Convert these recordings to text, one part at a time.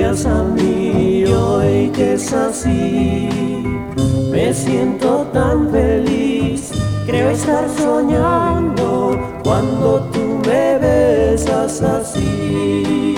vendrías a mí hoy que es así. Me siento tan feliz, creo estar soñando cuando tú me besas así.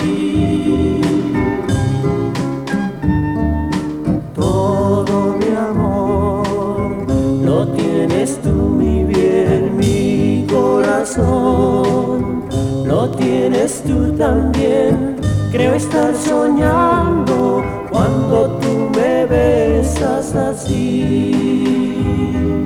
Todo mi amor lo tienes tú, mi bien, mi corazón lo tienes tú también. Creo estar soñando cuando tú me besas así.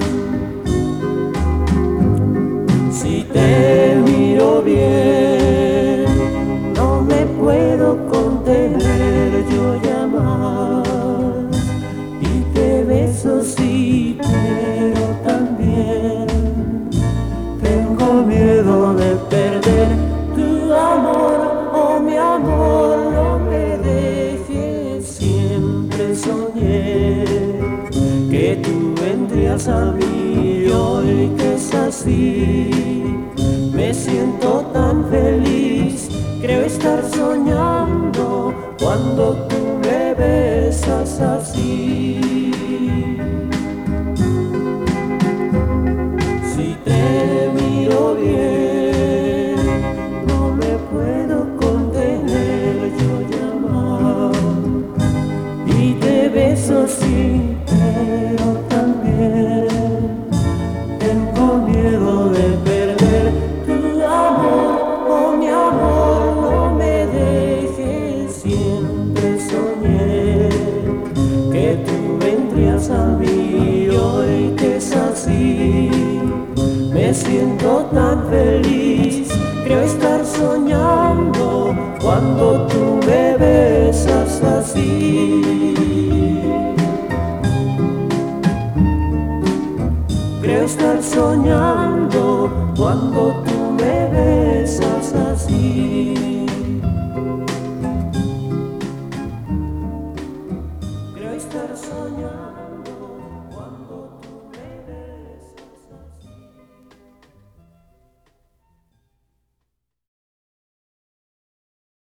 Si te miro bien, no me puedo contener, yo llamar y te beso sí, pero también tengo miedo de perder tu amor, oh mi amor, no me dejes. Siempre soñé que tú vendrías a mí hoy que es así. Me siento tan feliz, creo estar soñando cuando tú me besas así. Si te miro bien, no me puedo contener, yo llamar y te beso sí, pero también tengo miedo de perder tu amor, oh mi amor, no me dejes. Siempre soñé que tú vendrías a mí hoy que es así. Me siento tan feliz, creo estar soñando cuando tú me besas así. Creo estar soñando cuando tú me besas así. Creo estar soñando.